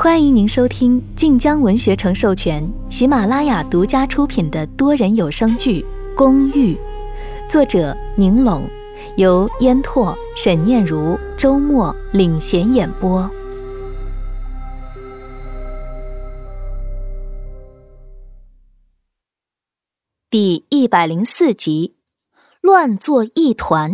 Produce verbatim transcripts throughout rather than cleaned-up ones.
欢迎您收听晋江文学城授权、喜马拉雅独家出品的多人有声剧《公寓》，作者宁龙，由烟拓、沈念如、周末领衔演播。第一百零四集，乱作一团。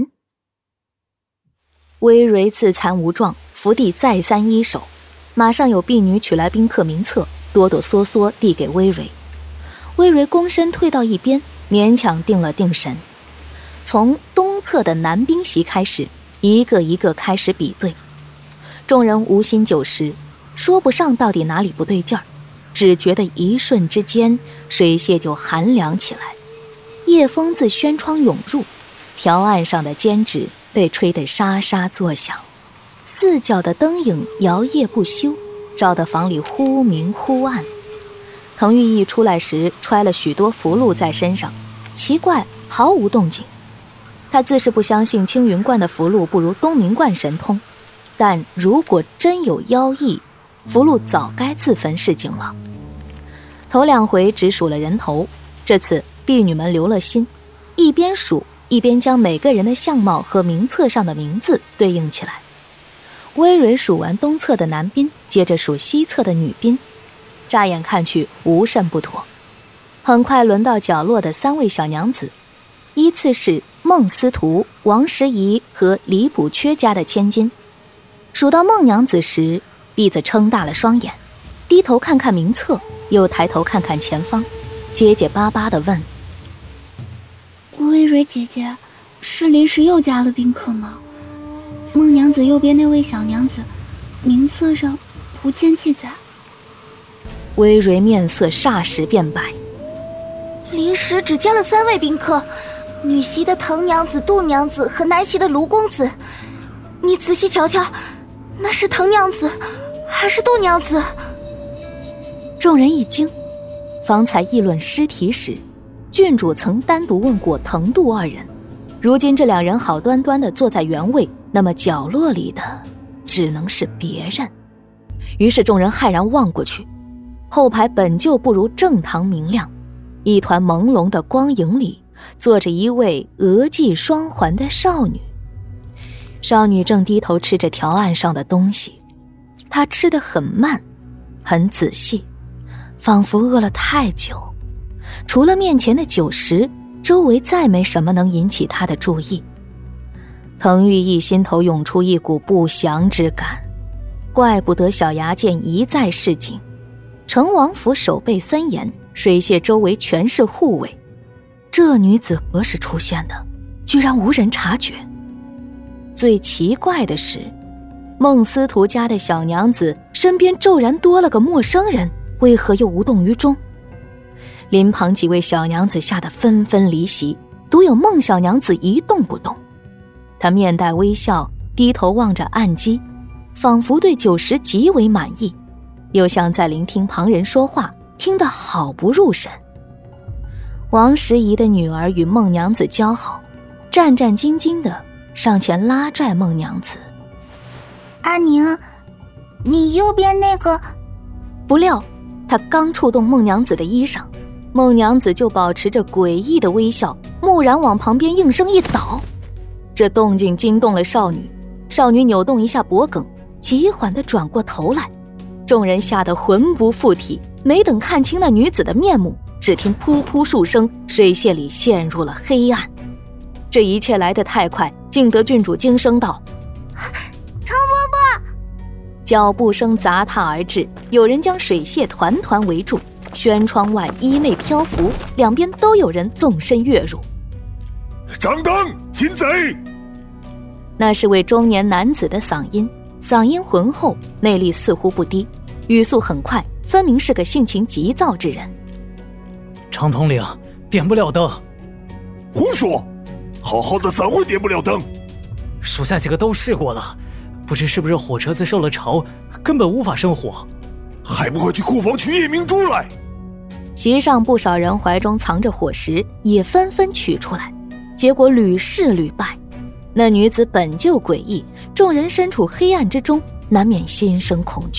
微蕊自残无状，伏地再三一手。马上有婢女取来宾客名册，哆哆嗦嗦递给微蕊。微蕊躬身退到一边，勉强定了定神。从东侧的男宾席开始，一个一个开始比对。众人无心久时，说不上到底哪里不对劲儿，只觉得一瞬之间，水榭就寒凉起来。夜风自轩窗涌入，条案上的尖纸被吹得沙沙作响。四角的灯影摇曳不休，照得房里忽明忽暗。滕玉义出来时揣了许多符箓在身上，奇怪毫无动静。他自是不相信青云观的符箓不如东明观神通，但如果真有妖异，符箓早该自焚示警了。头两回只数了人头，这次婢女们留了心，一边数一边将每个人的相貌和名册上的名字对应起来。微蕊数完东侧的男宾，接着数西侧的女宾，乍眼看去无甚不妥。很快轮到角落的三位小娘子，依次是孟司徒、王时宜和李补缺家的千金。数到孟娘子时，婢子撑大了双眼，低头看看名册，又抬头看看前方，结结巴巴地问： 微蕊姐姐，是临时又加了宾客吗？孟娘子右边那位小娘子，名册上不见记载。 微蕊面色霎时变白。 临时只加了三位宾客，女席的滕娘子、杜娘子和南席的卢公子。你仔细瞧瞧，那是滕娘子还是杜娘子？ 众人一惊，方才议论尸体时，郡主曾单独问过滕杜二人，如今这两人好端端地坐在原位，那么角落里的只能是别人。于是众人骇然望过去，后排本就不如正堂明亮，一团朦胧的光影里坐着一位额髻双环的少女。少女正低头吃着条案上的东西，她吃得很慢很仔细，仿佛饿了太久。除了面前的酒食，周围再没什么能引起她的注意。滕玉义心头涌出一股不祥之感，怪不得小牙剑一再示警，成王府守备森严，水榭周围全是护卫，这女子何时出现的，居然无人察觉。最奇怪的是，孟司徒家的小娘子身边骤然多了个陌生人，为何又无动于衷？邻旁几位小娘子吓得纷纷离席，独有孟小娘子一动不动。她面带微笑，低头望着案几，仿佛对酒食极为满意，又像在聆听旁人说话，听得好不入神。王时宜的女儿与孟娘子交好，战战兢兢地上前拉拽孟娘子。 阿宁，你右边那个…… 不料她刚触动孟娘子的衣裳，孟娘子就保持着诡异的微笑，蓦然往旁边应声一倒。这动静惊动了少女，少女扭动一下脖颈，极缓地转过头来。众人吓得魂不附体，没等看清那女子的面目，只听噗噗数声，水榭里陷入了黑暗。这一切来得太快，竟得郡主惊声道： 程伯伯！ 脚步声砸踏而至，有人将水榭团团围住，轩窗外衣袂漂浮，两边都有人纵身跃入。 张灯擒贼！ 那是位中年男子的嗓音，嗓音浑厚，内力似乎不低，语速很快，分明是个性情急躁之人。 长统领，点不了灯。 胡说！好好的怎会点不了灯？ 属下几个都试过了，不知是不是火车子受了潮，根本无法生火。 还不快去库房取夜明珠来！ 席上不少人怀中藏着火石，也纷纷取出来，结果屡试屡败。那女子本就诡异，众人身处黑暗之中，难免心生恐惧，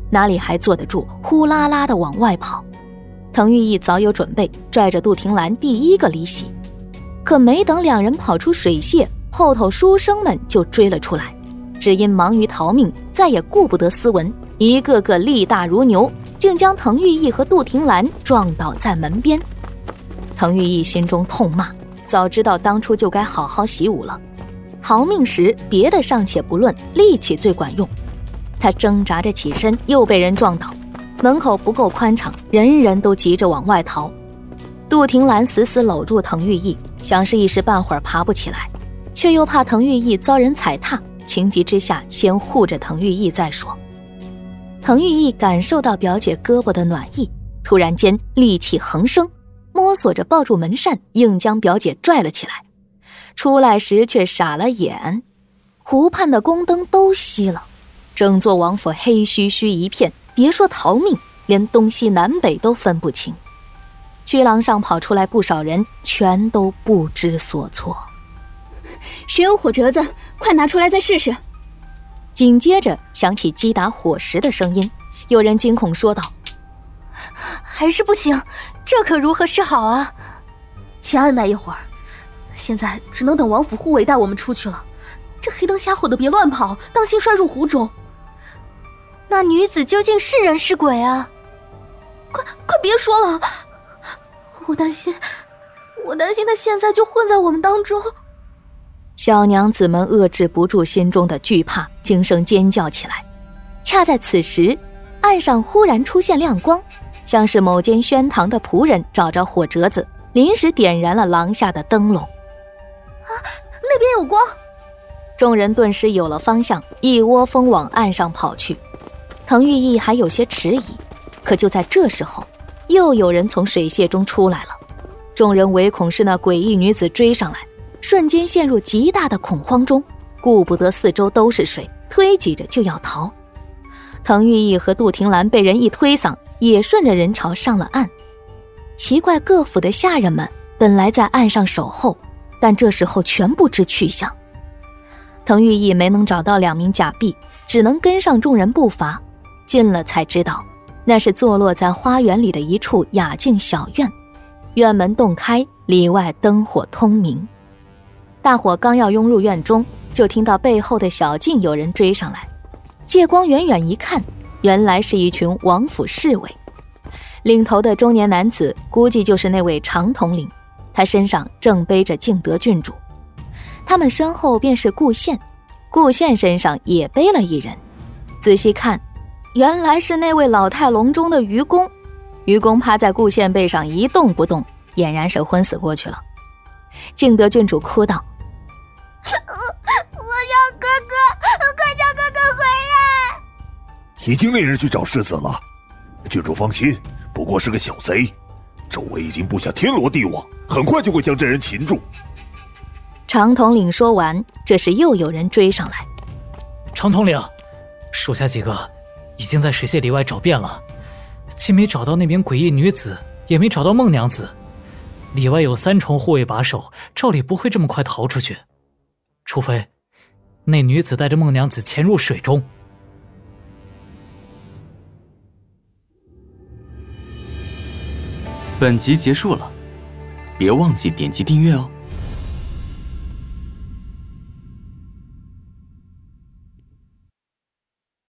哪里还坐得住呼啦啦的往外跑。滕玉义早有准备，拽着杜婷兰第一个离席。可没等两人跑出水榭，后头书生们就追了出来，只因忙于逃命，再也顾不得斯文，一个个力大如牛，竟将滕玉义和杜婷兰撞倒在门边。滕玉义心中痛骂，早知道当初就该好好习武了。逃命时别的尚且不论，力气最管用。他挣扎着起身，又被人撞倒，门口不够宽敞，人人都急着往外逃。杜婷兰死死搂住滕玉义，想是一时半会儿爬不起来，却又怕滕玉义遭人踩踏，情急之下先护着滕玉义再说。滕玉义感受到表姐胳膊的暖意，突然间力气横生，摸索着抱住门扇，硬将表姐拽了起来。出来时却傻了眼，湖畔的宫灯都熄了，整座王府黑黢黢一片，别说逃命，连东西南北都分不清。曲廊上跑出来不少人，全都不知所措。 谁有火折子，快拿出来再试试。 紧接着响起击打火石的声音，有人惊恐说道： 还是不行，这可如何是好啊？ 且按耐一会儿，现在只能等王府护卫带我们出去了。这黑灯瞎火的别乱跑，当心摔入湖中。 那女子究竟是人是鬼啊？ 快快别说了，我担心我担心她现在就混在我们当中。 小娘子们遏制不住心中的惧怕，惊声尖叫起来。恰在此时，岸上忽然出现亮光，像是某间轩堂的仆人找着火折子，临时点燃了廊下的灯笼。 啊，那边有光！ 众人顿时有了方向，一窝蜂往岸上跑去。滕玉义还有些迟疑，可就在这时候，又有人从水榭中出来了。众人唯恐是那诡异女子追上来，瞬间陷入极大的恐慌中，顾不得四周都是水，推挤着就要逃。滕玉义和杜婷兰被人一推搡，也顺着人潮上了岸。奇怪，各府的下人们本来在岸上守候，但这时候全不知去向。滕玉义没能找到两名假婢，只能跟上众人步伐，近了才知道，那是坐落在花园里的一处雅静小院，院门洞开，里外灯火通明。大伙刚要拥入院中，就听到背后的小径有人追上来，借光远远一看，原来是一群王府侍卫。领头的中年男子估计就是那位常统领，他身上正背着敬德郡主。他们身后便是顾宪，顾宪身上也背了一人。仔细看，原来是那位老态龙钟的愚公。愚公趴在顾宪背上一动不动，俨然是昏死过去了。敬德郡主哭道： 我要哥哥，快叫哥哥回来！ 已经令人去找世子了。郡主放心，不过是个小贼，周围已经布下天罗地网，很快就会将这人擒住。 常统领说完，这时又有人追上来。 常统领，属下几个已经在水榭里外找遍了，既没找到那名诡异女子，也没找到孟娘子。里外有三重护卫把守，照理不会这么快逃出去，除非那女子带着孟娘子潜入水中。 本集结束了，别忘记点击订阅哦。